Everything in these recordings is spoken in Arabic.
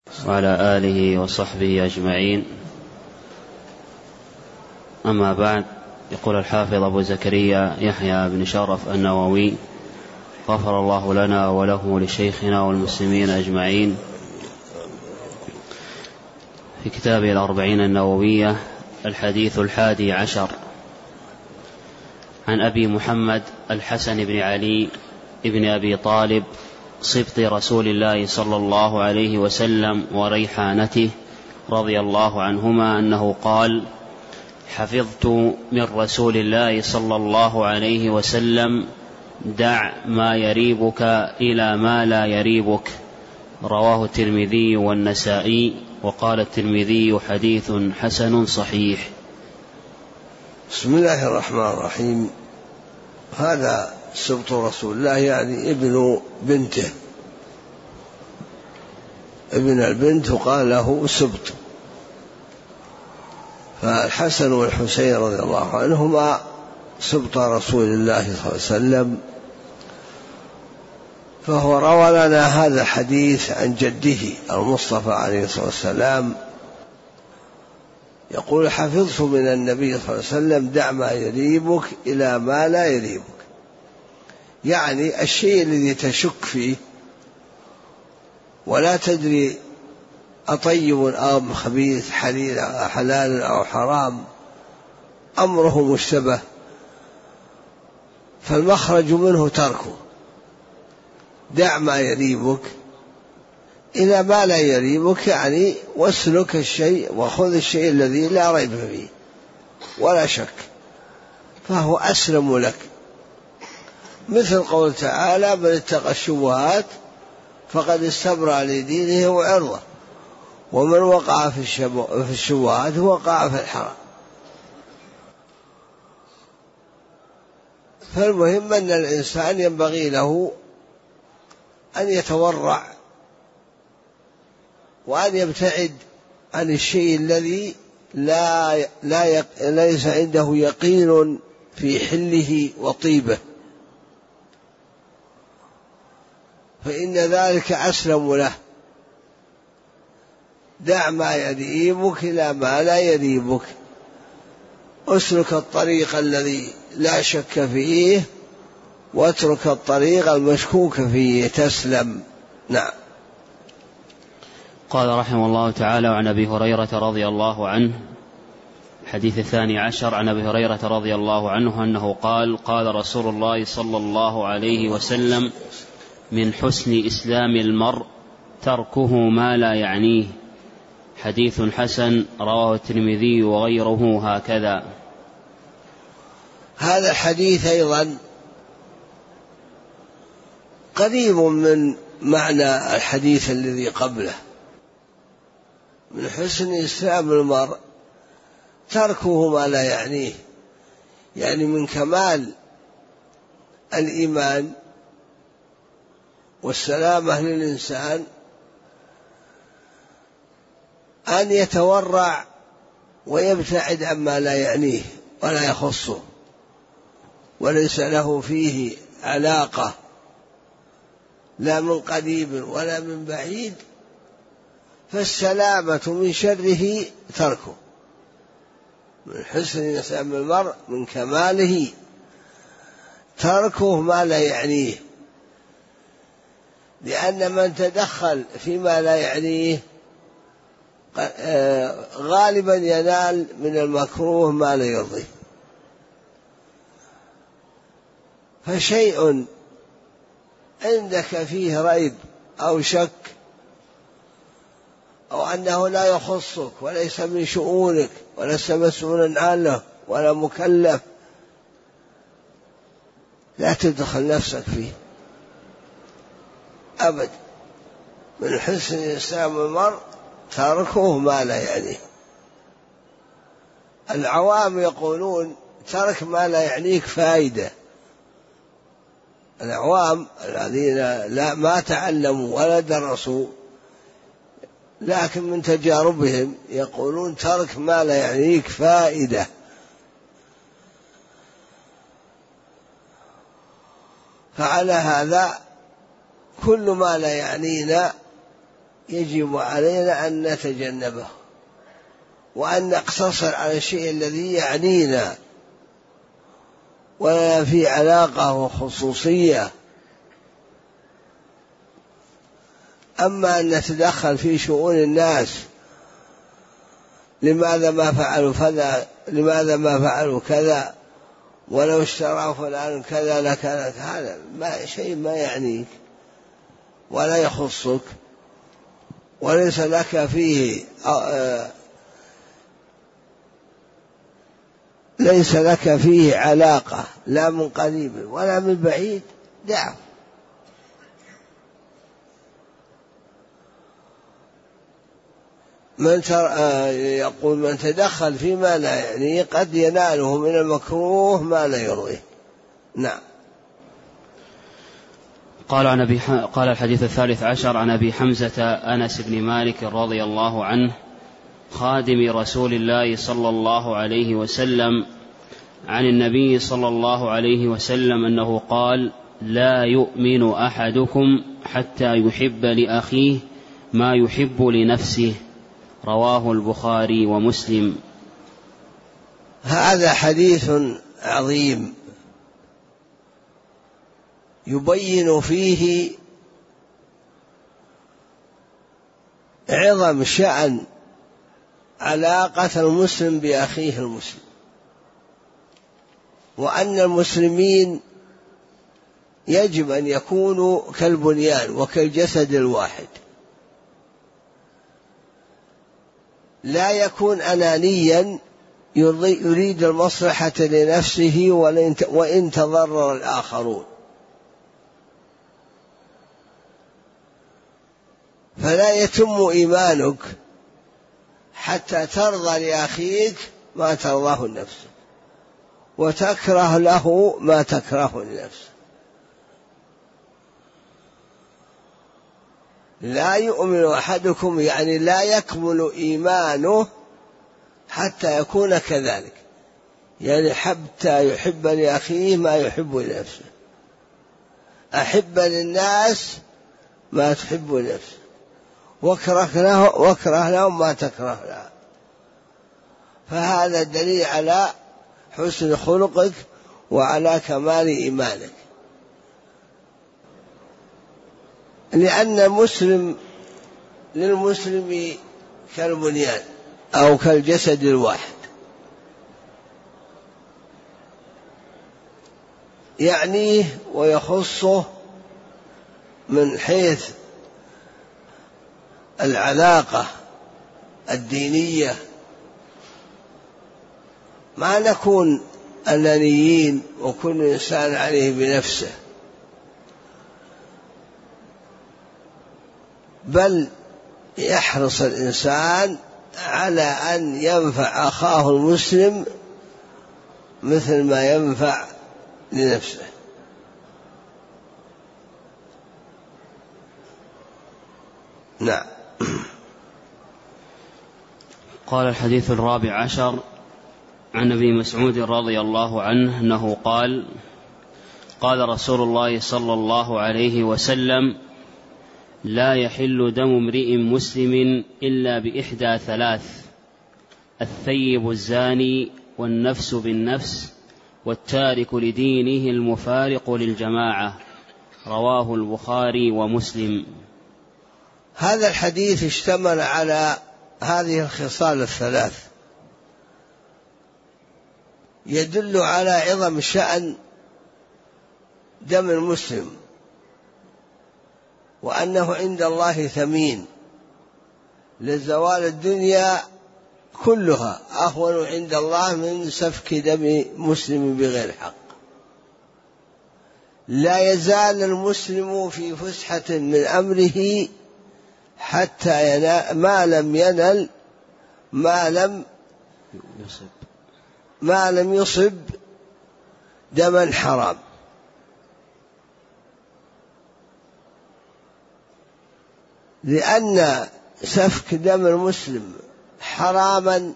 وعلى آله وصحبه أجمعين. أما بعد، يقول الحافظ أبو زكريا يحيى بن شرف النووي غفر الله لنا وله ولشيخنا والمسلمين أجمعين، في كتابه الأربعين النووية الحديث 11 عن أبي محمد الحسن بن علي بن أبي طالب صبط رسول الله صلى الله عليه وسلم وريحانته رضي الله عنهما أنه قال: حفظت من رسول الله صلى الله عليه وسلم: دع ما يريبك إلى ما لا يريبك. رواه الترمذي والنسائي، وقال الترمذي: حديث حسن صحيح. بسم الله الرحمن الرحيم. هذا سبط رسول الله، يعني ابن بنته، ابن البنت قال له سبط. فالحسن والحسين رضي الله عنهما سبط رسول الله صلى الله عليه وسلم، فهو روى لنا هذا الحديث عن جده المصطفى عليه الصلاة والسلام، يقول: حفظت من النبي صلى الله عليه وسلم: دع ما يريبك إلى ما لا يريبك. يعني الشيء الذي تشك فيه ولا تدري أطيب أم خبيث، حلال أو حرام، أمره مشتبه، فالمخرج منه تركه. دع ما يريبك إلى ما لا يريبك، يعني واسلك الشيء وخذ الشيء الذي لا ريب فيه ولا شك، فهو أسلم لك. مثل قول تعالى: من اتقى الشبهات فقد استبرأ لدينه وعرضه، ومن وقع في الشبهات وقع في الحرام. فالمهم أن الإنسان ينبغي له أن يتورع وأن يبتعد عن الشيء الذي ليس عنده يقين في حله وطيبه، فإن ذلك أسلم له. دع ما يريبك إلى ما لا يريبك، اسلك الطريق الذي لا شك فيه واترك الطريق المشكوك فيه، تسلم. نعم. قال رحمه الله تعالى: وعن أبي هريرة رضي الله عنه، الحديث 12 عن أبي هريرة رضي الله عنه أنه قال: قال رسول الله صلى الله عليه وسلم: من حسن إسلام المرء تركه ما لا يعنيه. حديث حسن، رواه الترمذي وغيره هكذا. هذا الحديث أيضا قريب من معنى الحديث الذي قبله. من حسن إسلام المرء تركه ما لا يعنيه، يعني من كمال الإيمان والسلامة للإنسان أن يتورع ويبتعد عما لا يعنيه ولا يخصه وليس له فيه علاقة لا من قريب ولا من بعيد، فالسلامة من شره تركه. من حسن إسلام المرء، من كماله، تركه ما لا يعنيه، لأن من تدخل فيما لا يعنيه غالبا ينال من المكروه ما لا يرضيه. فشيء عندك فيه ريب أو شك أو أنه لا يخصك وليس من شؤونك ولست مسؤولا عنه ولا مكلف، لا تدخل نفسك فيه أبدا. من حسن إسلام المرء تركه ما لا يعنيه. العوام يقولون ترك ما لا يعنيك فائدة. العوام الذين ما تعلموا ولا درسوا لكن من تجاربهم يقولون ترك ما لا يعنيك فائدة. فعلى هذا كل ما لا يعنينا يجب علينا أن نتجنبه وأن نقتصر على الشيء الذي يعنينا ولا في علاقة وخصوصية. أما أن نتدخل في شؤون الناس، لماذا ما فعلوا كذا، لماذا ما فعلوا كذا، ولو اشترى فلان كذا لكان، هذا شيء ما يعنيك ولا يخصك وليس لك فيه ليس لك فيه علاقة لا من قريب ولا من بعيد، دعه. يقول من تدخل فيما لا يعني قد يناله من المكروه ما لا يرضيه. نعم. قال الحديث 13 عن أبي حمزة أنس بن مالك رضي الله عنه خادم رسول الله صلى الله عليه وسلم عن النبي صلى الله عليه وسلم أنه قال: لا يؤمن أحدكم حتى يحب لأخيه ما يحب لنفسه. رواه البخاري ومسلم. هذا حديث عظيم يبين فيه عظم شأن علاقة المسلم بأخيه المسلم، وأن المسلمين يجب أن يكونوا كالبنيان وكالجسد الواحد، لا يكون أنانيا يريد المصلحة لنفسه وإن تضرر الآخرون. فلا يتم إيمانك حتى ترضى لأخيك ما ترضاه لنفسك وتكره له ما تكره لنفسك. لا يؤمن أحدكم يعني لا يكمل إيمانه حتى يكون كذلك، يعني حتى يحب لأخيه ما يحب لنفسه، أحب للناس ما تحب لنفسك، واكره لهم ما تكره لهم. فهذا دليل على حسن خلقك وعلى كمال إيمانك، لأن المسلم للمسلم كالبنيان أو كالجسد الواحد، يعنيه ويخصه من حيث العلاقة الدينية. ما نكون أنانيين وكل إنسان عليه بنفسه، بل يحرص الإنسان على أن ينفع أخاه المسلم مثل ما ينفع لنفسه. نعم. قال الحديث 14 عن أبي مسعود رضي الله عنه أنه قال: قال رسول الله صلى الله عليه وسلم: لا يحل دم امرئ مسلم إلا بإحدى ثلاث: الثيب الزاني، والنفس بالنفس، والتارك لدينه المفارق للجماعة. رواه البخاري ومسلم. هذا الحديث اشتمل على هذه الخصال الثلاث، يدل على عظم شأن دم المسلم، وأنه عند الله ثمين، لزوال الدنيا كلها أهون عند الله من سفك دم مسلم بغير حق. لا يزال المسلم في فسحة من أمره حتى ينال ما لم يصب دما حرام. لأن سفك دم المسلم حراما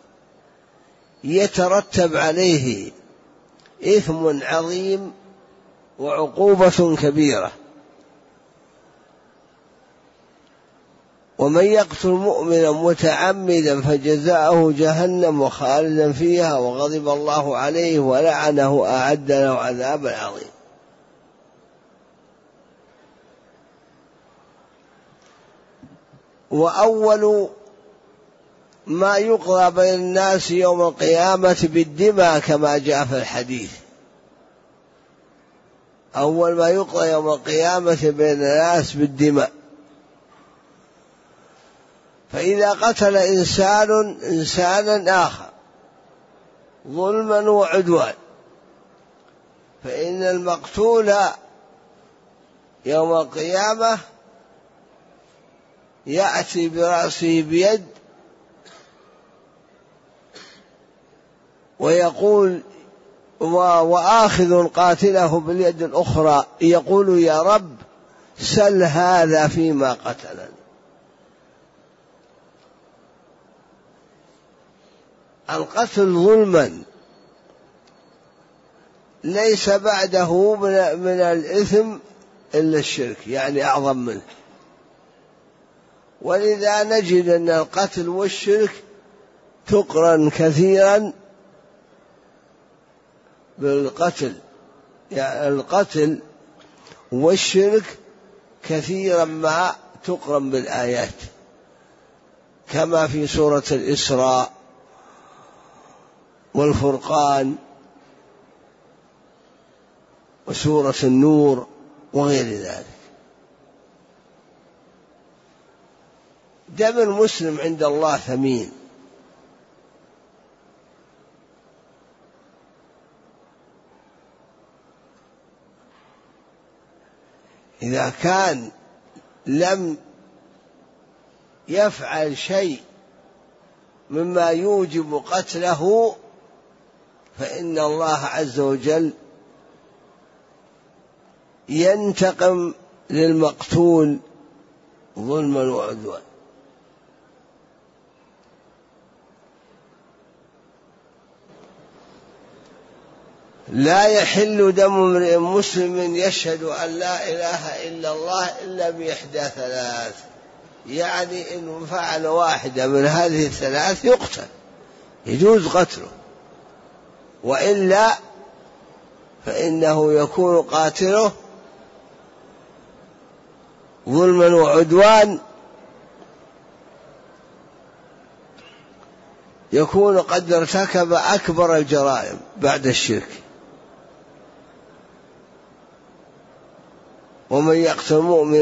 يترتب عليه إثم عظيم وعقوبة كبيرة، ومن يقتل مؤمنا متعمدا فجزاؤه جهنم خالدا فيها وغضب الله عليه ولعنه أعد له عذابا عظيما. وأول ما يقضى بين الناس يوم القيامة بالدماء كما جاء في الحديث. أول ما يقضى يوم القيامة بين الناس بالدماء. فإذا قتل إنسان إنسانا آخر ظلما وعدوان فإن المقتول يوم القيامة يأتي برأسه بيد ويقول وآخذ قاتله باليد الأخرى يقول يا رب سل هذا فيما قتلني. القتل ظلما ليس بعده من الإثم إلا الشرك، يعني أعظم منه. ولذا نجد أن القتل والشرك تقرن كثيرا بالقتل، يعني القتل والشرك كثيرا ما تقرن بالآيات كما في سورة الإسراء والفرقان وسورة النور وغير ذلك. دم المسلم عند الله ثمين، إذا كان لم يفعل شيء مما يوجب قتله فإن الله عز وجل ينتقم للمقتول ظلما وعدوان. لا يحل دم امرئ مسلم يشهد أن لا إله إلا الله إلا بإحدى ثلاث، يعني إن فعل واحدة من هذه الثلاث يقتل، يجوز قتله، وإلا فإنه يكون قاتله ظلما وعدوان، يكون قد ارتكب أكبر الجرائم بعد الشرك. ومن يقتل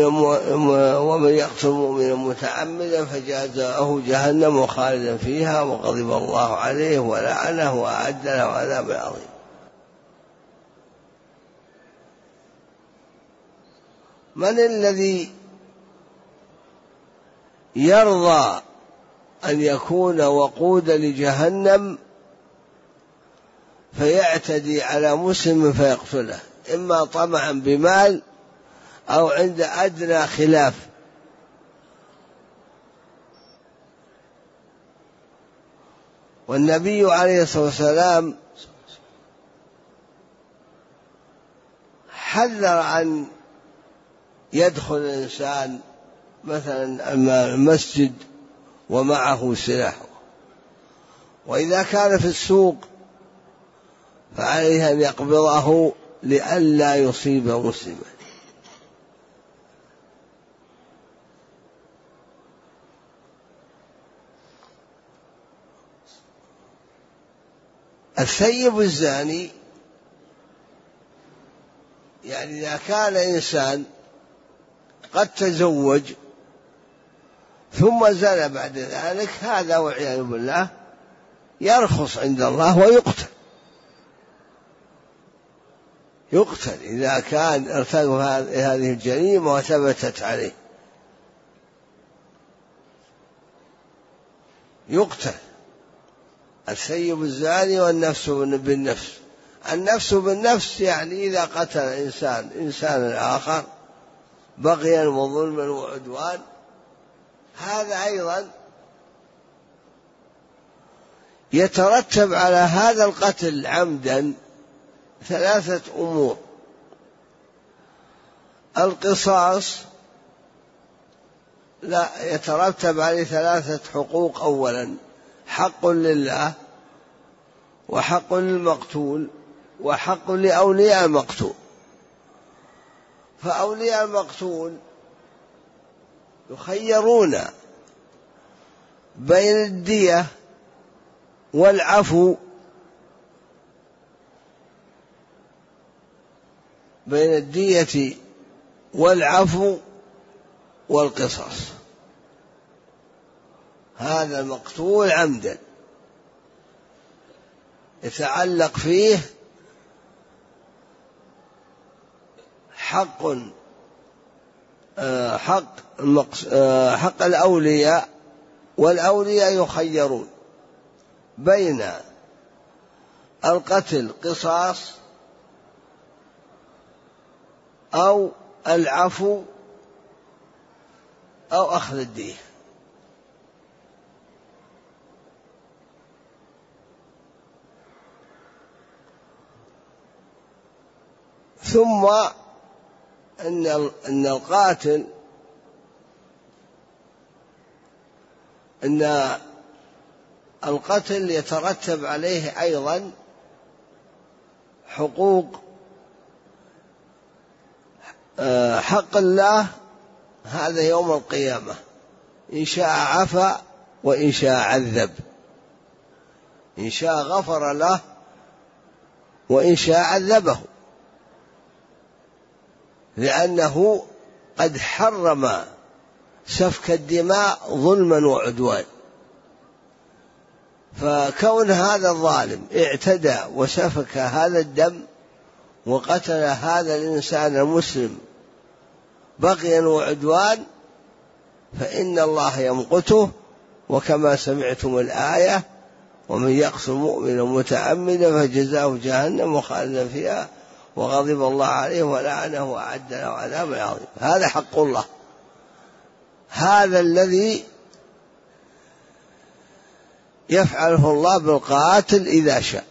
مؤمنا متعمدا فجزاؤه جهنم خالدا فيها وغضب الله عليه ولعنه وأعد له عذابا عظيما. من الذي يرضى أن يكون وقودا لجهنم فيعتدي على مسلم فيقتله، إما طمعا بمال أو عند أدنى خلاف؟ والنبي عليه الصلاة والسلام حذر أن يدخل الإنسان مثلا المسجد ومعه سلاحه، وإذا كان في السوق فعليه أن يقبضه لئلا يصيب مسلما. الثيب الزاني، يعني إذا كان إنسان قد تزوج ثم زنى بعد ذلك، هذا والعياذ بالله يرخص عند الله ويقتل. يقتل إذا كان ارتكب هذه الجريمة وثبتت عليه، يقتل. الثيب الزاني والنفس بالنفس. النفس بالنفس يعني إذا قتل إنسانا آخر بغيا وظلما وعدوان، هذا أيضا يترتب على هذا القتل عمدا ثلاثة أمور: القصاص لا، يترتب عليه 3 حقوق. أولا حق لله، وحق للمقتول، وحق لأولياء المقتول. فأولياء المقتول يخيرون بين الدية والعفو، بين الدية والعفو والقصاص. هذا المقتول عمدا يتعلق فيه حق الأولياء، والأولياء يخيرون بين القتل قصاص أو العفو أو أخذ الدية. ثم أن القاتل القتل يترتب عليه أيضا حقوق. حق الله هذا يوم القيامة، إن شاء عفا وإن شاء عذب، إن شاء غفر له وإن شاء عذبه، لأنه قد حرم سفك الدماء ظلما وعدوان. فكون هذا الظالم اعتدى وسفك هذا الدم وقتل هذا الإنسان المسلم بغيا وعدوان، فإن الله يمقته. وكما سمعتم الآية: ومن يقتل مؤمنا متعمدا فجزاؤه جهنم خالدا فيها وغضب الله عليه ولعنه وأعد له عذابا عظيما. هذا حق الله، هذا الذي يفعله الله بالقاتل إذا شاء.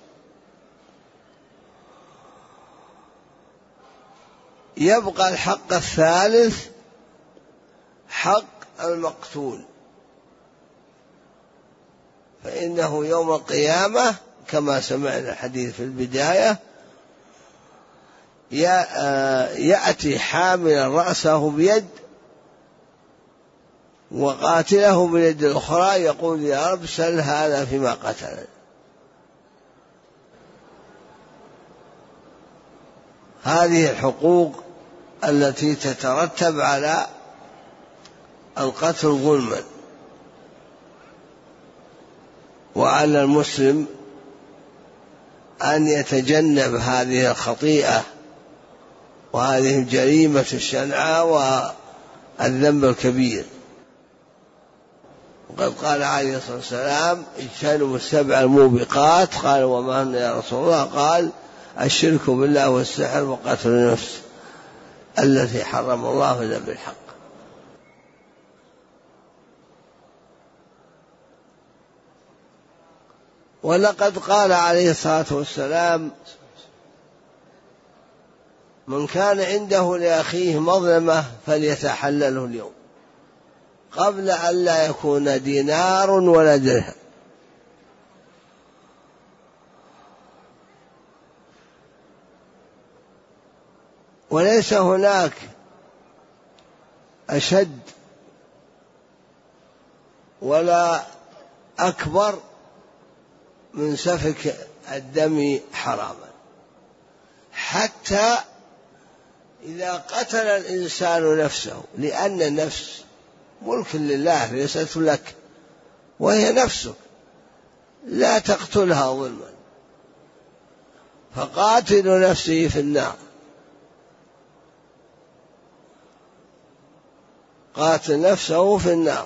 يبقى الحق الثالث حق المقتول، فإنه يوم القيامة كما سمعنا الحديث في البداية يأتي حاملا رأسه بيد وقاتله باليد الأخرى، يقول: يا رب سل هذا فيما قتل. هذه الحقوق التي تترتب على القتل ظلما. وعلى المسلم أن يتجنب هذه الخطيئة وهذه الجريمة الشنعاء والذنب الكبير. وقد قال عليه الصلاة والسلام: اجتنبوا 7 الموبقات. قال: وما هن يا رسول الله؟ قال: الشرك بالله والسحر وقتل النفس التي حرم الله إلا بالحق. ولقد قال عليه الصلاة والسلام: من كان عنده لأخيه مظلمة فليتحلله اليوم قبل أن لا يكون دينار ولا درهم. وليس هناك أشد ولا أكبر من سفك الدم حراما، حتى إذا قتل الإنسان نفسه، لأن النفس ملك لله ليست لك، وهي نفسك لا تقتلها ظلما. فقاتل نفسه في النار، قاتل نفسه في النار.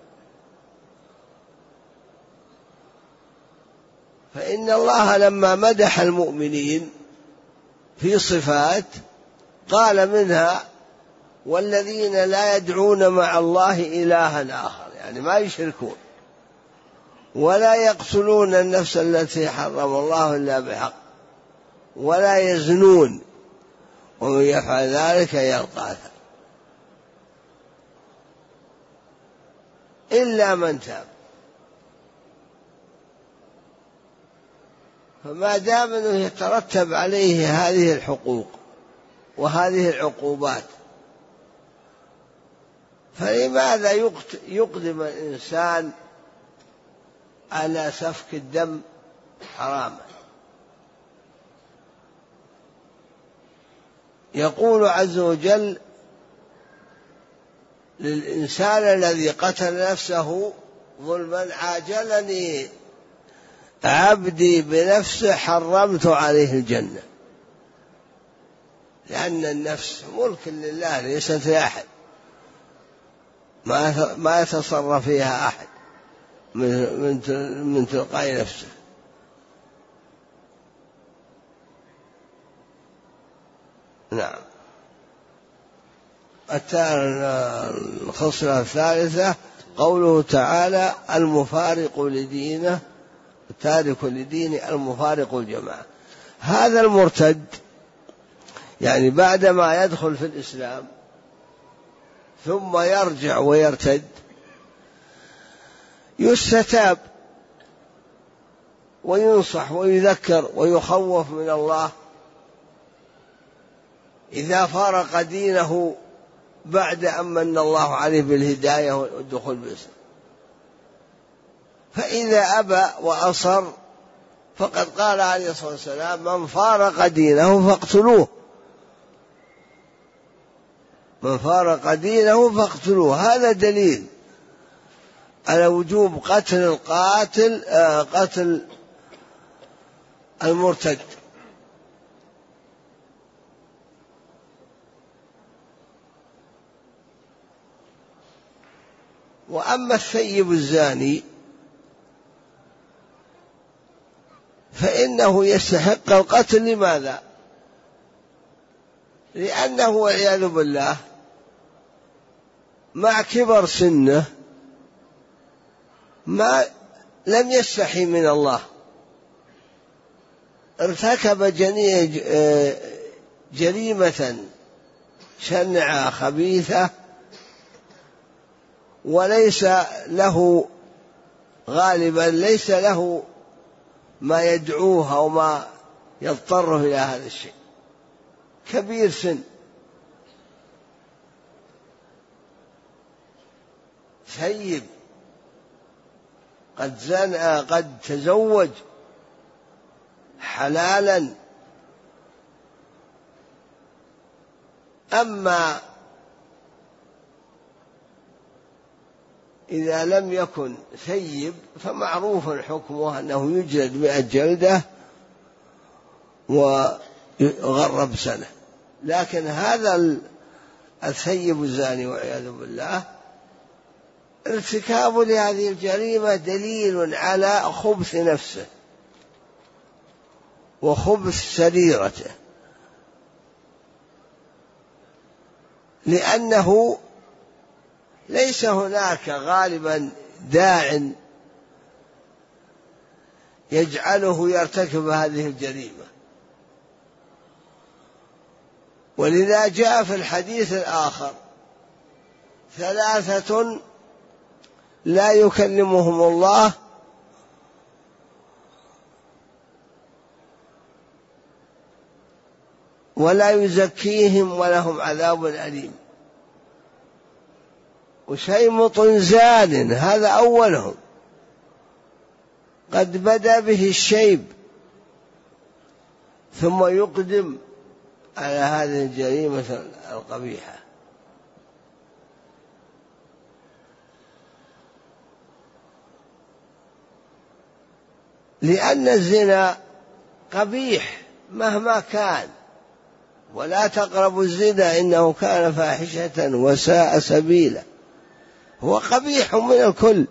فإن الله لما مدح المؤمنين في صفات قال منها: والذين لا يدعون مع الله إلها آخر، يعني ما يشركون، ولا يقتلون النفس التي حرم الله إلا بحق، ولا يزنون، ومن يفعل ذلك يلقى أثاما. إلا من تاب. فما دام أنه يترتب عليه هذه الحقوق وهذه العقوبات، فلماذا يقدم الإنسان على سفك الدم حراما؟ يقول عز وجل للإنسان الذي قتل نفسه ظلما: عاجلني عبدي بنفسه حرمت عليه الجنة. لأن النفس ملك لله ليست لأحد، ما يتصرف فيها أحد من تلقاء نفسه. نعم. الخصلة الثالثة قوله تعالى: المفارق لدينه التارك لدينه المفارق الجماعة. هذا المرتد يعني بعدما يدخل في الإسلام ثم يرجع ويرتد يستتاب وينصح ويذكر ويخوف من الله إذا فارق دينه بعد أن من الله عليه بالهداية والدخول بالإسلام. فإذا أبى وأصر فقد قال عليه الصلاة والسلام: من فارق دينه فاقتلوه، من فارق دينه فاقتلوه. هذا دليل على وجوب قتل المرتد. وأما الثيب الزاني فإنه يستحق القتل. لماذا؟ لأنه والعياذ بالله مع كبر سنه ما لم يستحي من الله، ارتكب جريمة شنعة خبيثة، وليس له غالبا ليس له ما يدعوه أو ما يضطره إلى هذا الشيء، كبير سن، ثيب، قد زنى، قد تزوج حلالا. أما إذا لم يكن ثيب فمعروف حكمه أنه يجلد 100 جلدة ويغرب سنة. لكن هذا الثيب الزاني والعياذ بالله ارتكاب لهذه الجريمة دليل على خبث نفسه وخبث سريرته، لأنه ليس هناك غالبا داع يجعله يرتكب هذه الجريمة. ولذا جاء في الحديث الآخر: 3 لا يكلمهم الله ولا يزكيهم ولهم عذاب أليم. وشيمط زان هذا أولهم، قد بدا به الشيب ثم يقدم على هذه الجريمة القبيحة. لأن الزنا قبيح مهما كان، ولا تقربوا الزنا إنه كان فاحشة وساء سبيلا. هو قبيح من الكل،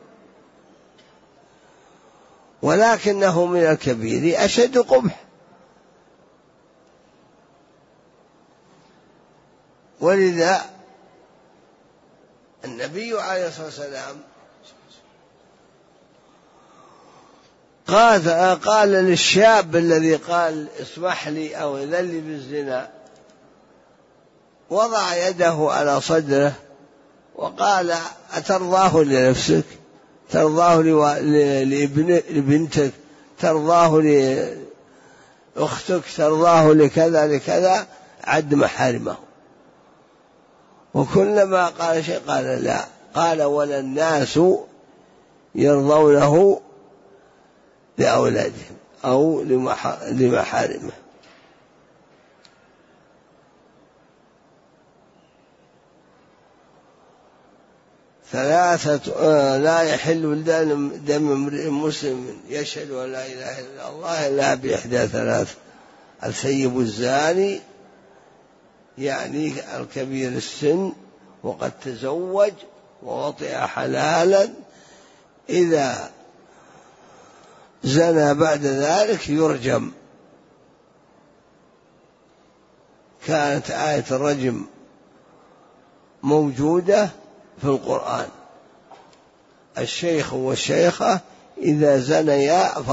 ولكنه من الكبير أشد قبح. ولذا النبي عليه الصلاة والسلام قال للشاب الذي قال: اسمح لي أو إذن لي بالزنا، وضع يده على صدره وقال أترضاه لنفسك، ترضاه لبنتك، ترضاه لأختك، ترضاه لكذا لكذا، عد محارمه. وكلما قال شيء قال لا، قال ولا الناس يرضونه لأولادهم أو لمحارمه. ثلاثة لا يحل دم امرئ مسلم يشهد أن لا إله إلا الله إلا بإحدى ثلاث: الثيب الزاني، يعني الكبير السن وقد تزوج ووطئ حلالا، إذا زنى بعد ذلك يرجم. كانت آية الرجم موجودة في القرآن: الشيخ والشيخة إذا زنيا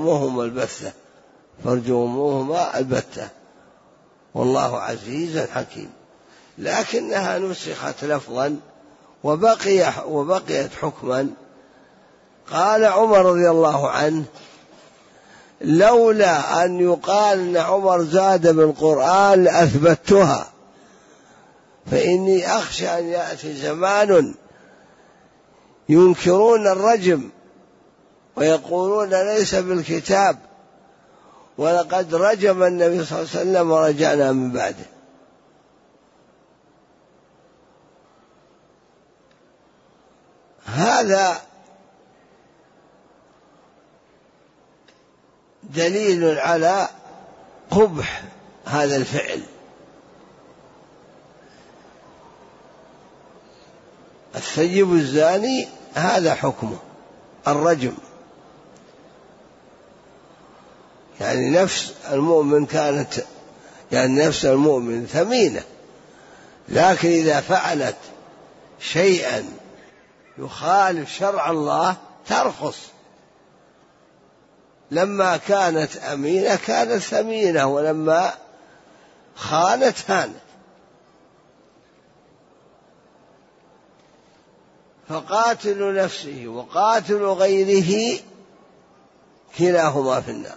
فارجموهما البتة، والله عزيز حكيم. لكنها نسخت لفظا وبقيت حكما. قال عمر رضي الله عنه: لولا أن يقال أن عمر زاد بالقرآن لأثبتها، فإني أخشى أن يأتي زمان ينكرون الرجم ويقولون ليس بالكتاب، ولقد رجم النبي صلى الله عليه وسلم ورجعنا من بعده. هذا دليل على قبح هذا الفعل. الثيب الزاني هذا حكمه الرجم، يعني نفس المؤمن كانت، يعني نفس المؤمن ثمينة، لكن إذا فعلت شيئا يخالف شرع الله ترخص. لما كانت أمينة كانت ثمينة، ولما خانت هانت. فقاتل نفسه وقاتل غيره كلاهما في النار.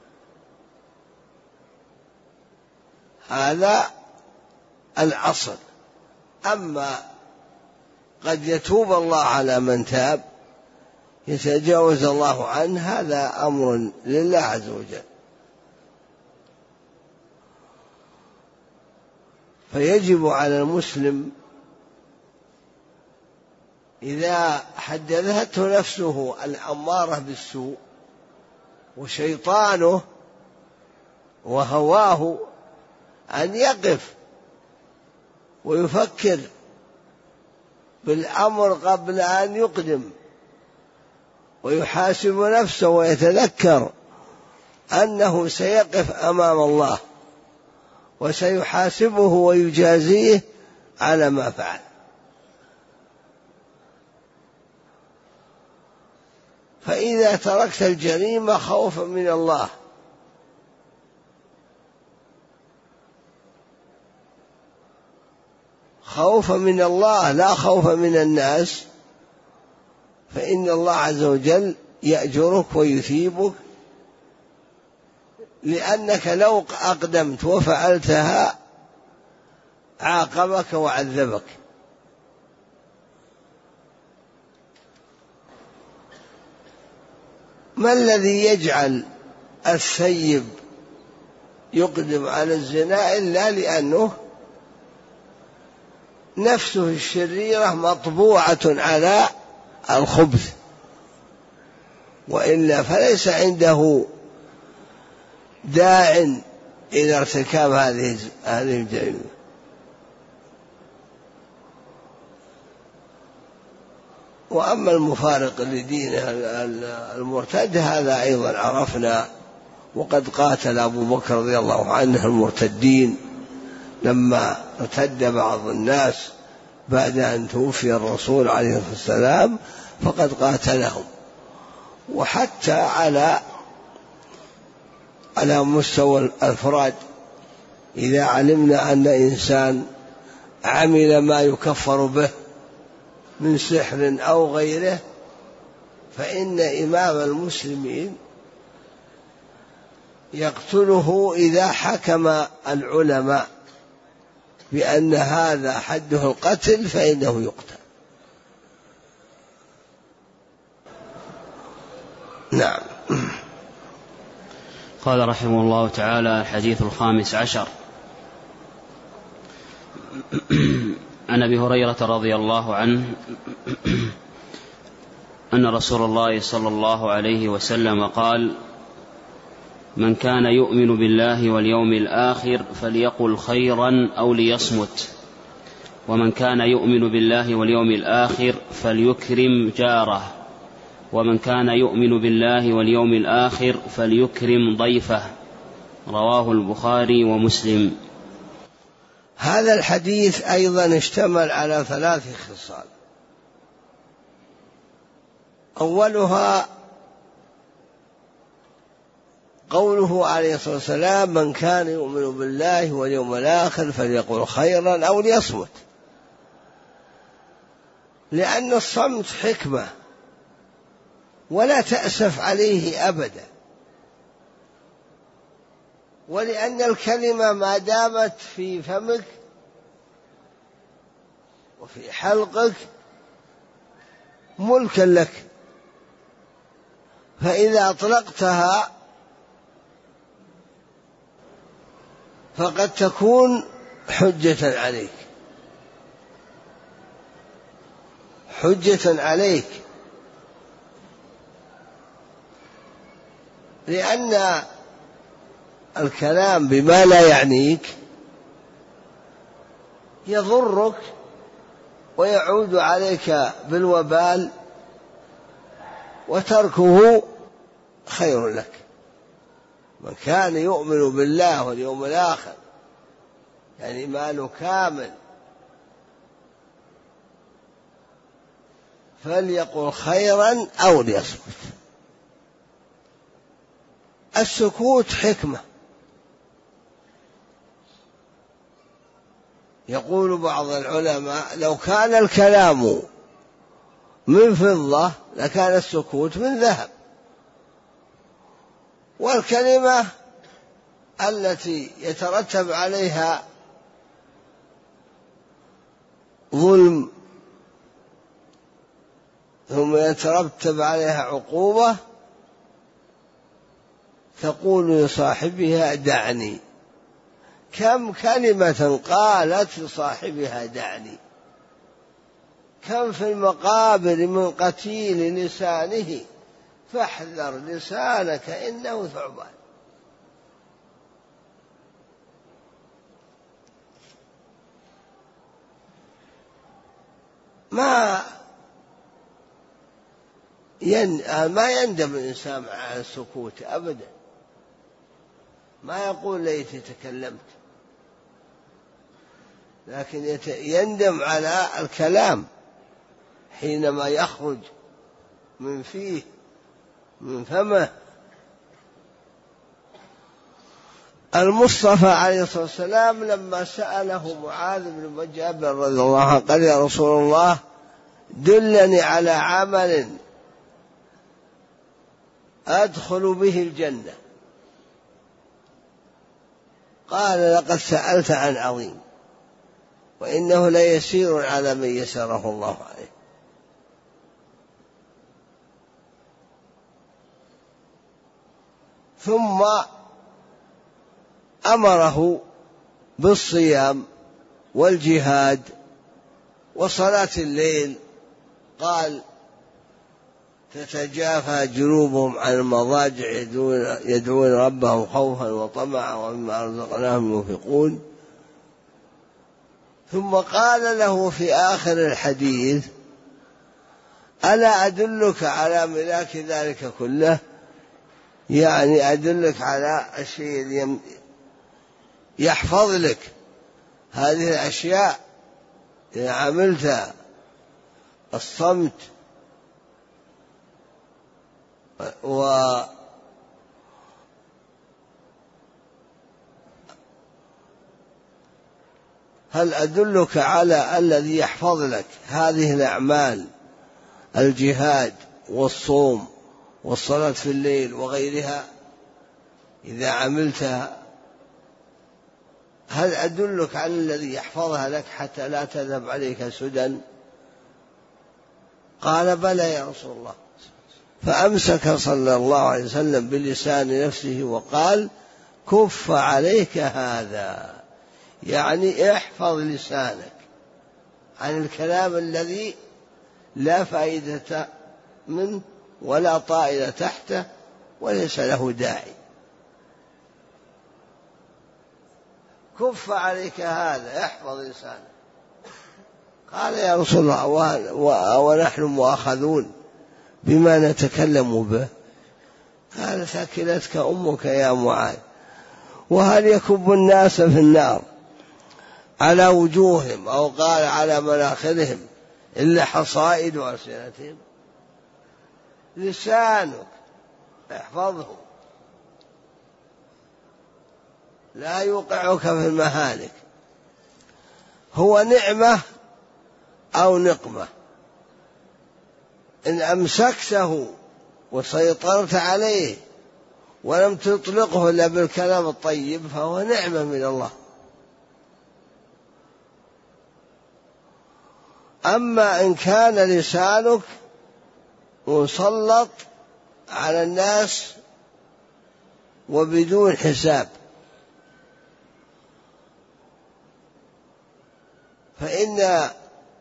هذا الأصل. أما قد يتوب الله على من تاب، يتجاوز الله عنه، هذا أمر لله عز وجل. فيجب على المسلم إذا حدثته نفسه الأمارة بالسوء وشيطانه وهواه أن يقف ويفكر بالأمر قبل أن يقدم، ويحاسب نفسه ويتذكر أنه سيقف أمام الله وسيحاسبه ويجازيه على ما فعل. فإذا تركت الجريمة خوفا من الله لا خوفا من الناس، فإن الله عز وجل يأجرك ويثيبك، لأنك لو أقدمت وفعلتها عاقبك وعذبك. ما الذي يجعل الثيب يقدم على الزنا إلا لأنه نفسه الشريرة مطبوعة على الخبث، وإلا فليس عنده داع إلى ارتكاب هذه الجريمة. وأما المفارق لدينه المرتد هذا أيضا عرفنا، وقد قاتل أبو بكر رضي الله عنه المرتدين لما ارتد بعض الناس بعد أن توفي الرسول عليه الصلاة والسلام، فقد قاتلهم. وحتى على مستوى الأفراد، إذا علمنا أن إنسان عمل ما يكفر به من سحر أو غيره، فإن إمام المسلمين يقتله إذا حكم العلماء بأن هذا حده القتل فإنه يقتل. نعم. قال رحمه الله تعالى: الحديث 15 عن أبي هريرة رضي الله عنه أن رسول الله صلى الله عليه وسلم قال: من كان يؤمن بالله واليوم الآخر فليقل خيرا أو ليصمت، ومن كان يؤمن بالله واليوم الآخر فليكرم جاره، ومن كان يؤمن بالله واليوم الآخر فليكرم ضيفه. رواه البخاري ومسلم. هذا الحديث أيضا اشتمل على 3 خصال. أولها قوله عليه الصلاة والسلام: من كان يؤمن بالله واليوم الآخر فليقل خيرا أو ليصمت، لأن الصمت حكمة ولا تأسف عليه أبدا، ولأن الكلمة ما دامت في فمك وفي حلقك ملكا لك، فإذا أطلقتها فقد تكون حجة عليك، حجة عليك، لأن الكلام بما لا يعنيك يضرك ويعود عليك بالوبال، وتركه خير لك. من كان يؤمن بالله واليوم الآخر، يعني إيمان كامل، فليقل خيرا أو ليصمت. السكوت حكمة. يقول بعض العلماء: لو كان الكلام من فضة لكان السكوت من ذهب. والكلمة التي يترتب عليها ظلم ثم يترتب عليها عقوبة تقول لصاحبها: دعني. كم كلمة قالت لصاحبها: دعني. كم في المقابر من قتيل لسانه فاحذر لسانك إنه ثعبان. ما يندم الإنسان على السكوت أبدا، ما يقول ليتني تكلمت، لكن يندم على الكلام حينما يخرج من فيه من فمه. المصطفى عليه الصلاة والسلام لما سأله معاذ بن جبل رضي الله عنه قال: يا رسول الله دلني على عمل أدخل به الجنة. قال: لقد سألت عن عظيم، وإنه ليسير على من يسره الله عليه. ثم أمره بالصيام والجهاد وصلاة الليل. قال: تتجافى جنوبهم عن المضاجع يدعون ربهم خوفا وطمعا ومما رزقناهم ينفقون. ثم قال له في آخر الحديث: ألا أدلك على ملاك ذلك كله؟ يعني أدلك على الشيء يحفظ لك هذه الأشياء إذا عملت الصمت هل أدلك على الذي يحفظ لك هذه الأعمال، الجهاد والصوم والصلاة في الليل وغيرها إذا عملتها؟ هل أدلك على الذي يحفظها لك حتى لا تذهب عليك سدى؟ قال بلى يا رسول الله. فأمسك صلى الله عليه وسلم بلسان نفسه وقال كف عليك هذا، يعني احفظ لسانك عن الكلام الذي لا فائدة منه ولا طائل تحته وليس له داعي. كف عليك هذا، احفظ لسانك. قال يا رسول الله ونحن مؤاخذون بما نتكلم به؟ قال ثكلتك أمك يا معاذ. وهل يكب الناس في النار على وجوههم أو قال على مناخرهم إلا حصائد ألسنتهم؟ لسانك احفظه لا يوقعك في المهالك، هو نعمة أو نقمة. إن أمسكته وسيطرت عليه ولم تطلقه إلا بالكلام الطيب فهو نعمة من الله. أما إن كان لسانك مسلط على الناس وبدون حساب فإن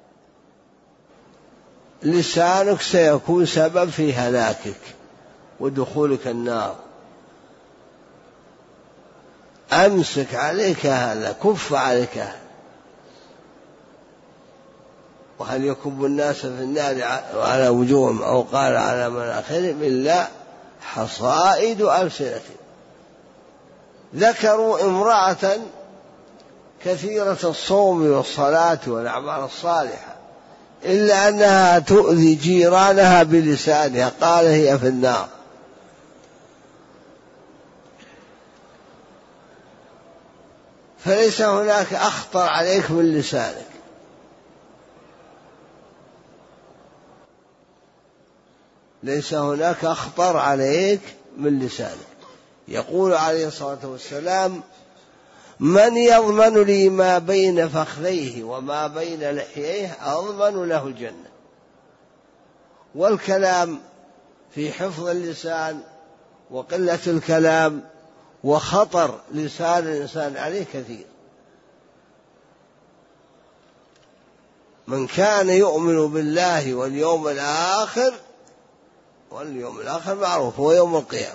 لسانك سيكون سبب في هلاكك ودخولك النار. أمسك عليك هذا، كف عليك هذا. وهل يكب الناس في النار على وجوههم أو قال على مناخرهم إلا حصائد ألسنتهم. ذكروا امرأة كثيرة الصوم والصلاة والأعمال الصالحة إلا أنها تؤذي جيرانها بلسانها، قال هي في النار. فليس هناك أخطر عليك من لسانك. ليس هناك أخطر عليك من لسانك. يقول عليه الصلاة والسلام من يضمن لي ما بين فخذيه وما بين لحييه أضمن له الجنة. والكلام في حفظ اللسان وقلة الكلام وخطر لسان الإنسان عليه كثير. من كان يؤمن بالله واليوم الآخر، واليوم الآخر معروف هو يوم القيامة،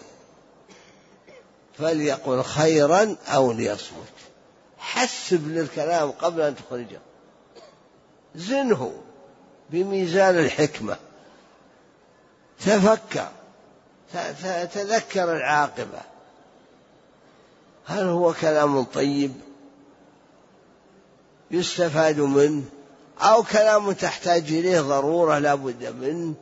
فليقل خيرا أو ليصمت. حسب للكلام قبل أن تخرجه، زنه بميزان الحكمة، تفكر، تذكر العاقبة، هل هو كلام طيب يستفاد منه أو كلام تحتاج إليه ضرورة لا بد منه.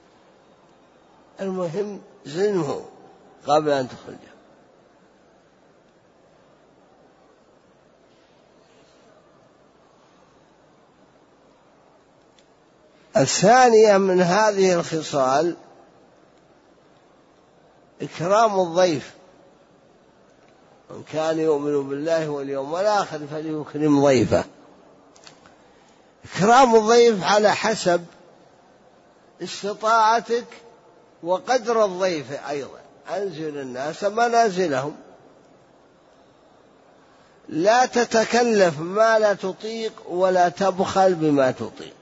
المهم زنه قبل أن تخرجه. الثانية من هذه الخصال إكرام الضيف. من كان يؤمن بالله واليوم الآخر فليكرم ضيفه. إكرام الضيف على حسب استطاعتك وقدر الضيف أيضا. أنزل الناس منازلهم، لا تتكلف ما لا تطيق ولا تبخل بما تطيق.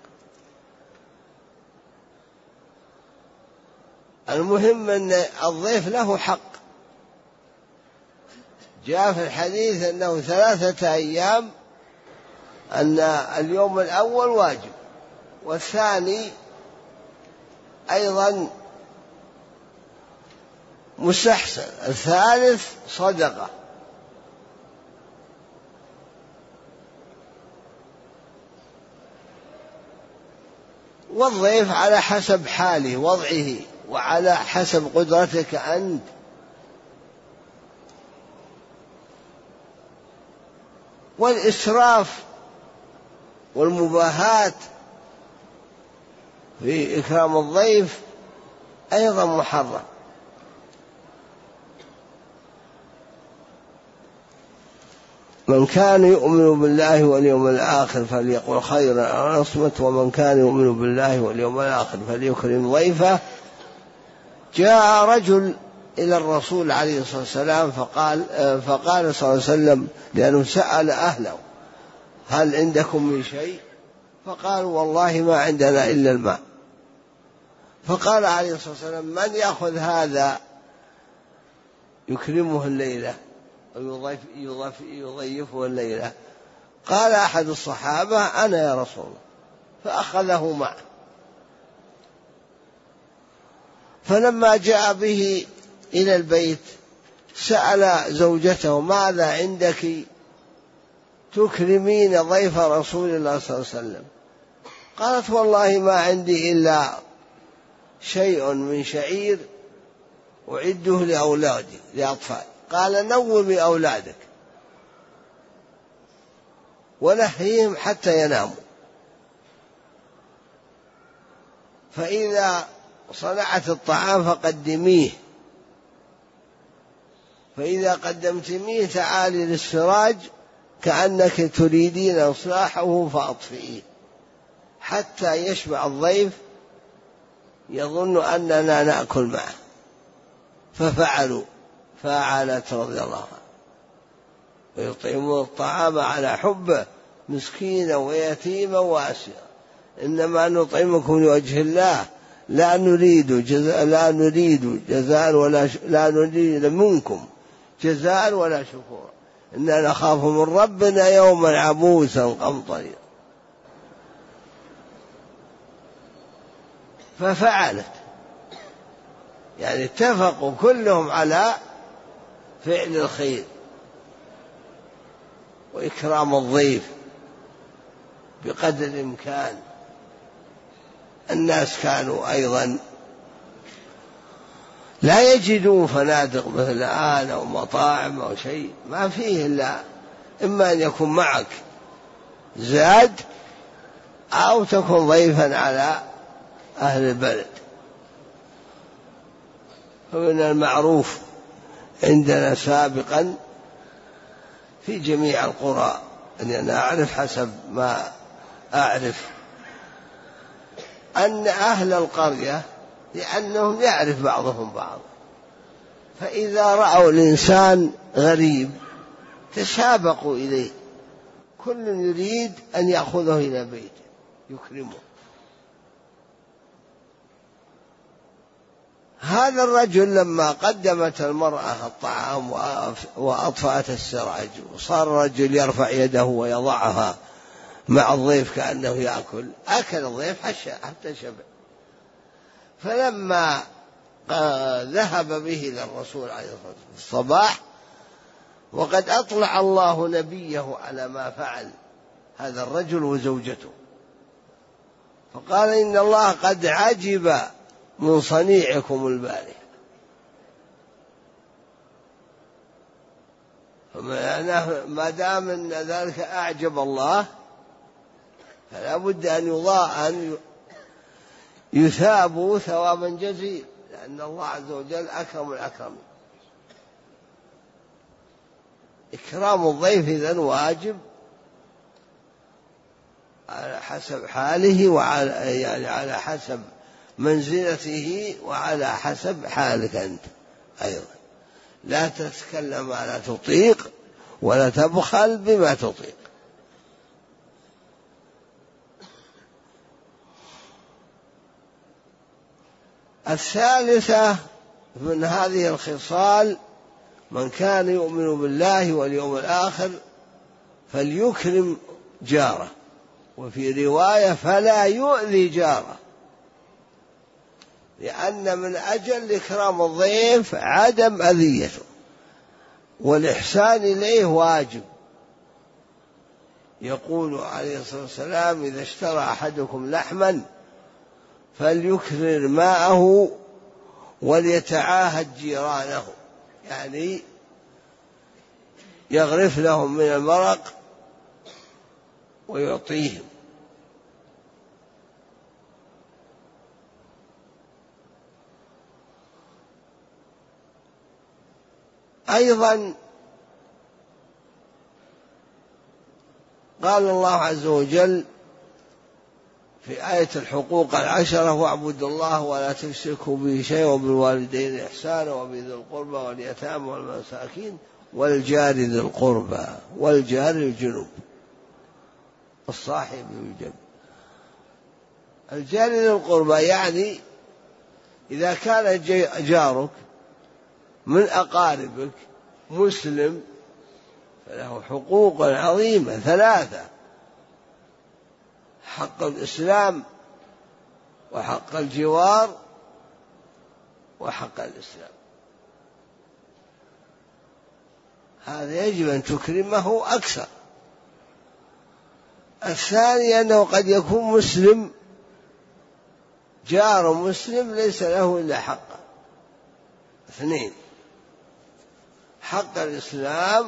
المهم أن الضيف له حق. جاء في الحديث أنه 3 أيام، أن اليوم الأول واجب والثاني أيضا مستحسن، الثالث صدقة. والضيف على حسب حاله وضعه وعلى حسب قدرتك أنت. والإسراف والمباهاة في إكرام الضيف أيضا محرم. من كان يؤمن بالله واليوم الآخر فليقل خيرا أو ليصمت، ومن كان يؤمن بالله واليوم الآخر فليكرم ضيفه. جاء رجل إلى الرسول عليه الصلاة والسلام فقال صلى الله عليه وسلم، لأنه سأل أهله هل عندكم من شيء؟ فقالوا والله ما عندنا إلا الماء. فقال عليه الصلاة والسلام من يأخذ هذا يكرمه الليلة يضيفه الليلة؟ قال أحد الصحابة أنا يا رسول الله، فأخذه معه. فلما جاء به إلى البيت سأل زوجته ماذا عندك تكرمين ضيف رسول الله صلى الله عليه وسلم؟ قالت والله ما عندي إلا شيء من شعير أعده لأولادي لأطفال. قال نومي أولادك ونهيهم حتى يناموا، فإذا صنعت الطعام فقدميه، فإذا قدمتميه تعالي للسراج كأنك تريدين إصلاحه فأطفئيه حتى يشبع الضيف يظن أننا نأكل معه. ففعلوا، فعلت رضي الله عنها، ويطعمون الطعام على حبه مسكينا ويتيما وأسيرا، إنما نطعمكم لوجه الله لا نريد جزاء لا نريد منكم جزاء ولا شكورا، إنا نخاف من ربنا يوما عبوسا قمطريرا. ففعلت، يعني اتفقوا كلهم على فعل الخير وإكرام الضيف بقدر الإمكان. الناس كانوا أيضا لا يجدون فنادق مثل الآن أو مطاعم أو شيء، ما فيه إلا إما أن يكون معك زاد أو تكون ضيفا على أهل البلد. فمن المعروف عندنا سابقا في جميع القرى، أني أنا أعرف حسب ما أعرف أن أهل القرية لأنهم يعرف بعضهم بعض، فإذا رأوا الإنسان غريب تسابقوا إليه، كل يريد أن يأخذه إلى بيته يكرمه. هذا الرجل لما قدمت المرأة الطعام وأطفأت السراج وصار الرجل يرفع يده ويضعها مع الضيف كأنه يأكل، أكل الضيف حتى شبع. فلما ذهب به إلى الرسول عليه الصلاة والسلام الصباح وقد أطلع الله نبيه على ما فعل هذا الرجل وزوجته، فقال إن الله قد عجب من صنيعكم البارحة. ما دام أن ذلك أعجب الله فلا بد أن يثابوا ثوابا جزيلا، لأن الله عز وجل أكرم الأكرمين. إكرام الضيف إذن واجب على حسب حاله على حسب منزلته وعلى حسب حالك أنت أيضا. لا تتكلم ما لا تطيق ولا تبخل بما تطيق. الثالثة من هذه الخصال من كان يؤمن بالله واليوم الآخر فليكرم جاره، وفي رواية فلا يؤذي جاره، لأن من أجل إكرام الضيف عدم أذيته، والإحسان إليه واجب. يقول عليه الصلاة والسلام إذا اشترى أحدكم لحما فليكرر ماءه وليتعاهد جيرانه، يعني يغرف لهم من المرق ويعطيهم أيضا قال الله عز وجل في آية الحقوق 10: واعبدوا الله ولا تشركوا به شيئا وبالوالدين إحسانا وبذي القربى واليتامى والمساكين والجار ذي القربى والجار الجنوب الصاحب بالجنب. الجار ذي القربى يعني إذا كان جارك من أقاربك مسلم فله حقوق عظيمة 3: حق الإسلام وحق الجوار وحق الإسلام. هذا يجب أن تكرمه أكثر. الثاني أنه قد يكون مسلم، جار مسلم ليس له إلا حقه. 2: حق الإسلام،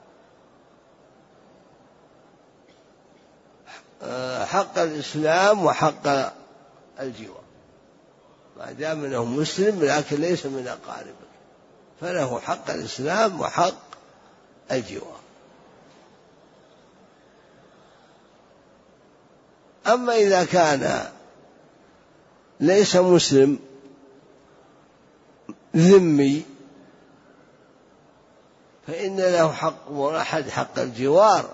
حق الإسلام وحق الجوار. ما دام أنه مسلم لكن ليس من أقاربك فله حق الإسلام وحق الجوار. أما إذا كان ليس مسلم ذمي فإن له حق واحد، حق الجوار.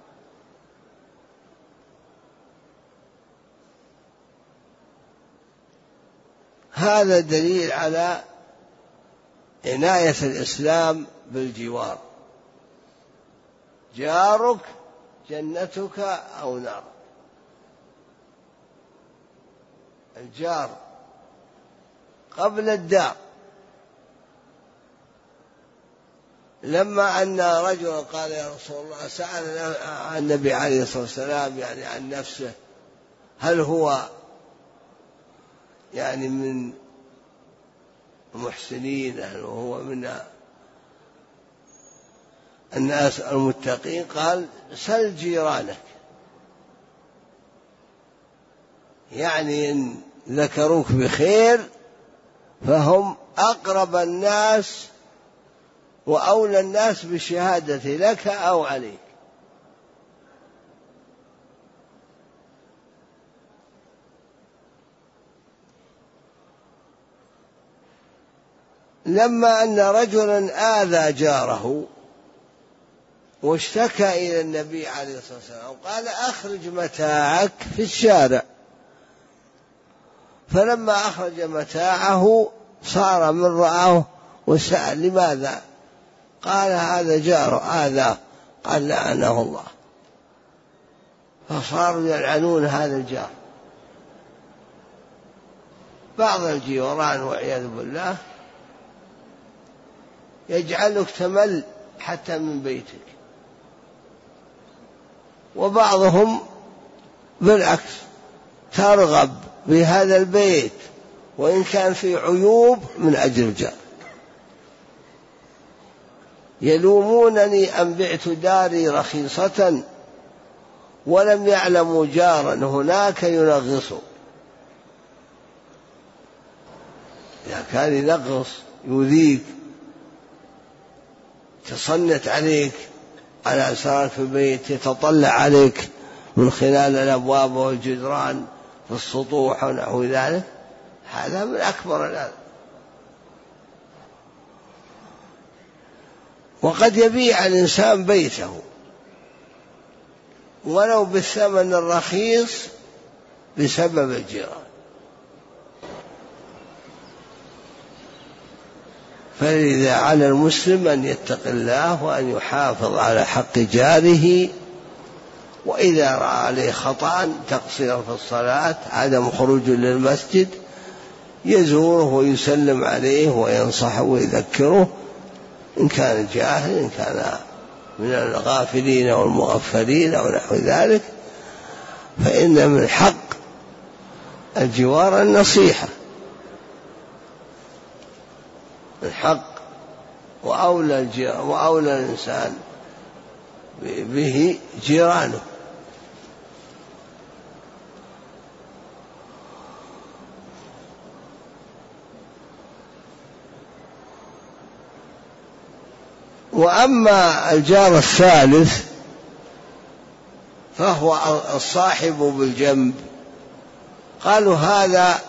هذا دليل على عناية الإسلام بالجوار. جارك جنتك أو نار. الجار قبل الدار. لما أن رجلا قال يا رسول الله، سأل النبي عليه الصلاة والسلام يعني عن نفسه، هل هو يعني من المحسنين، هل هو من الناس المتقين؟ قال سل جيرانك، يعني إن ذكروك بخير فهم أقرب الناس وأولى الناس بالشهادة لك أو عليك. لما أن رجلا آذى جاره واشتكى إلى النبي عليه الصلاة والسلام قال أخرج متاعك في الشارع، فلما أخرج متاعه صار من رآه وسأل لماذا؟ قال هذا جار آذاه. قال لعنه الله. فصاروا يلعنون هذا الجار. بعض الجيران والعياذ بالله يجعلك تمل حتى من بيتك، وبعضهم بالعكس ترغب بهذا البيت وإن كان فيه عيوب من أجل الجار. يلومونني أن بعت داري رخيصة ولم يعلموا جارا هناك ينغص. إذا كان ينغص يؤذيك تصنت عليك على أسرارك في البيت، يتطلع عليك من خلال الأبواب والجدران في السطوح ونحو ذلك، هذا من أكبر الأذى. وقد يبيع الإنسان بيته ولو بالثمن الرخيص بسبب الجيران. فلذا على المسلم أن يتق الله وأن يحافظ على حق جاره، وإذا رأى عليه خطأ تقصير في الصلاة، عدم خروج للمسجد، يزوره ويسلم عليه وينصحه ويذكره إن كان جاهل، إن كان من الغافلين والمغفلين أو نحو ذلك. فإن من حق الجوار النصيحة، الحق وأولى الإنسان به جيرانه. وأما الجار الثالث فهو الصاحب بالجنب، قالوا هذا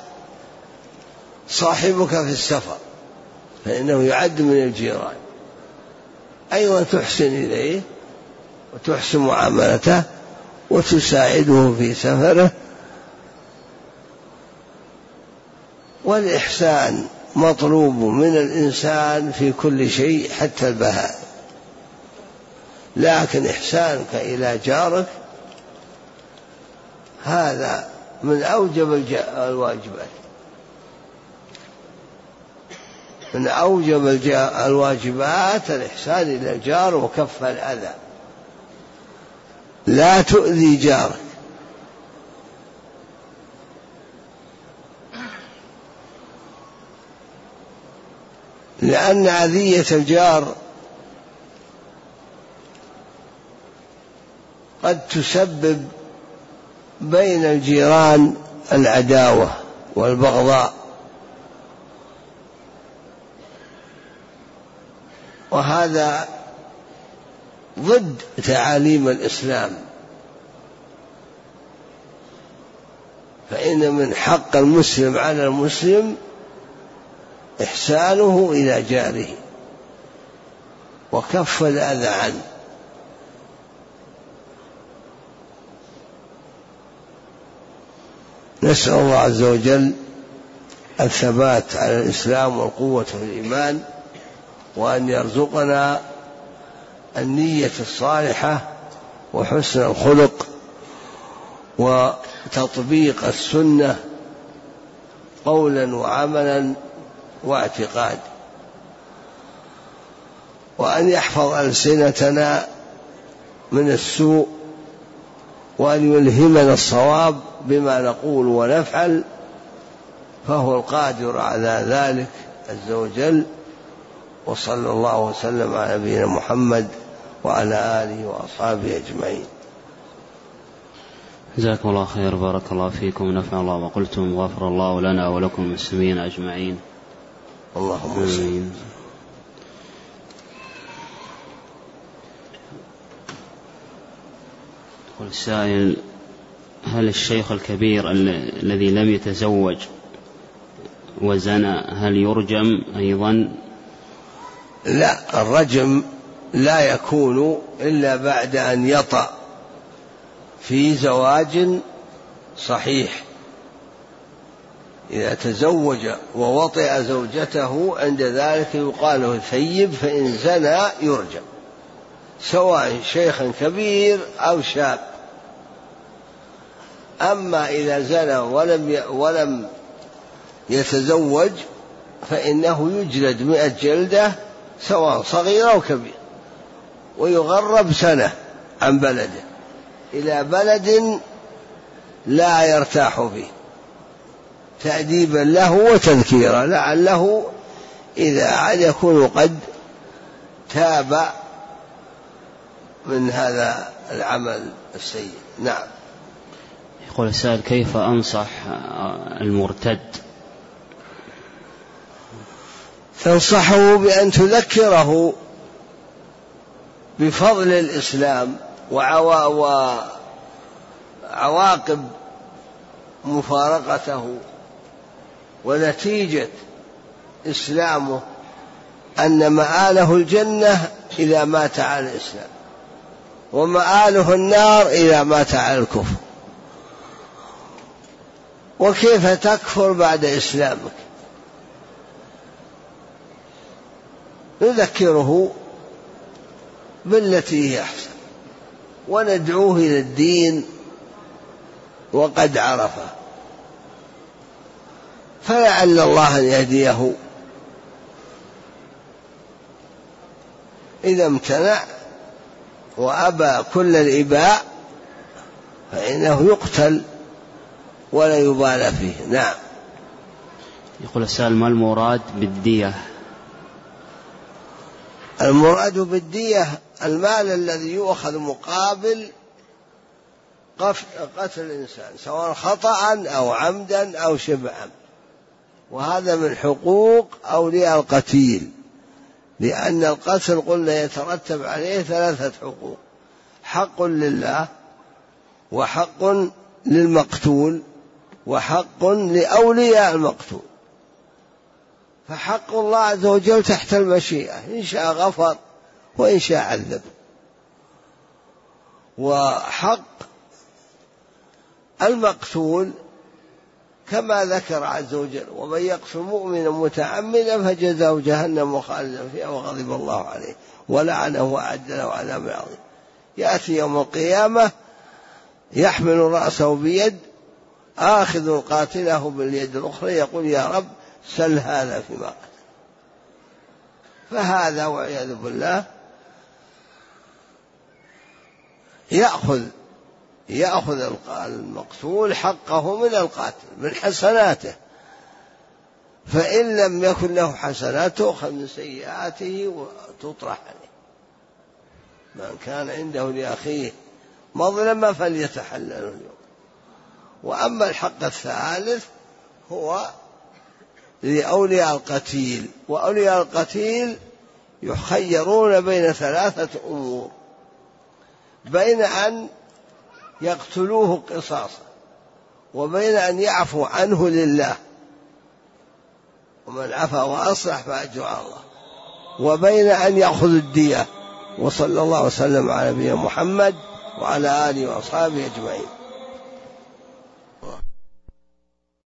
صاحبك في السفر فإنه يعد من الجيران، أيضا تحسن إليه وتحسن معاملته وتساعده في سفره. والإحسان مطلوب من الإنسان في كل شيء حتى البهائم، لكن إحسانك إلى جارك هذا من أوجب الواجبات، من أوجب الواجبات الإحسان إلى الجار وكف الأذى. لا تؤذي جارك، لأن أذية الجار قد تسبب بين الجيران العداوة والبغضاء، وهذا ضد تعاليم الإسلام. فإن من حق المسلم على المسلم إحسانه إلى جاره وكف الأذى عنه. نسأل الله عز وجل الثبات على الإسلام والقوة في الإيمان، وأن يرزقنا النية الصالحة وحسن الخلق وتطبيق السنة قولا وعملا واعتقاد، وأن يحفظ ألسنتنا من السوء، وأن يلهمنا الصواب بما نقول ونفعل، فهو القادر على ذلك عز وجل. وصلى الله وسلم على نبينا محمد وعلى آله وأصحابه أجمعين. جزاكم الله خير، بارك الله فيكم، نفع الله وقلتم، وغفر الله لنا ولكم المسلمين أجمعين، اللهم آمين. يقول السائل: هل الشيخ الكبير الذي لم يتزوج وزنى هل يرجم أيضا؟ لا، الرجم لا يكون إلا بعد أن يطأ في زواج صحيح. إذا تزوج ووطئ زوجته عند ذلك يقال له ثيب، فإن زنى يرجم، سواء شيخ كبير أو شاب. أما إذا زنى ولم يتزوج فإنه يجلد 100 جلدة سواء صغير أو كبير، ويغرب سنة عن بلده إلى بلد لا يرتاح فيه، تأديبا له وتذكيرا، لعله إذا عاد يكون قد تاب من هذا العمل السيء. نعم. يقول السائل: كيف أنصح المرتد؟ تنصحه بأن تذكره بفضل الإسلام وعواقب مفارقته، ونتيجة إسلامه أن مآله الجنة إذا مات على الإسلام، ومآله النار إذا مات على الكفر. وكيف تكفر بعد إسلامك؟ نذكره بالتي هي أحسن، وندعوه إلى الدين وقد عرفه، فلعل الله أن يهديه. إذا امتنع وأبى كل الإباء فإنه يقتل ولا يبالى فيه. نعم. يقول السائل: ما المراد بالدية؟ المراد بالدية المال الذي يؤخذ مقابل قتل الإنسان، سواء خطأ أو عمدا أو شبه عمد، وهذا من حقوق أولياء القتيل، لأن القتل قلنا يترتب عليه 3 حقوق: حق لله، وحق للمقتول، وحق لأولياء المقتول. فحق الله عز وجل تحت المشيئة، إن شاء غفر وإن شاء عذب. وحق المقتول كما ذكر عز وجل: ومن يقتل مؤمنا متعمدا فجزاؤه جهنم خالدا فيها وغضب الله عليه ولعنه وأعد له عذابا عظيما. يأتي يوم القيامة يحمل رأسه بيد، آخذ قاتله باليد الأخرى، يقول: يا رب سل هذا فيما قتل. فهذا والعياذ بالله يأخذ المقتول حقه من القاتل من حسناته، فإن لم يكن له حسنات تؤخذ من سيئاته وتطرح عليه. من كان عنده لأخيه مظلمة فليتحلل اليوم. وأما الحق الثالث هو لأولياء القتيل، وأولياء القتيل يخيرون بين 3 أمور: بين أن يقتلوه قصاصا، وبين أن يعفو عنه لله، ومن عفا وأصلح فأجره على الله، وبين أن يأخذ الدية. وصلى الله وسلم على نبينا محمد وعلى آله وأصحابه أجمعين.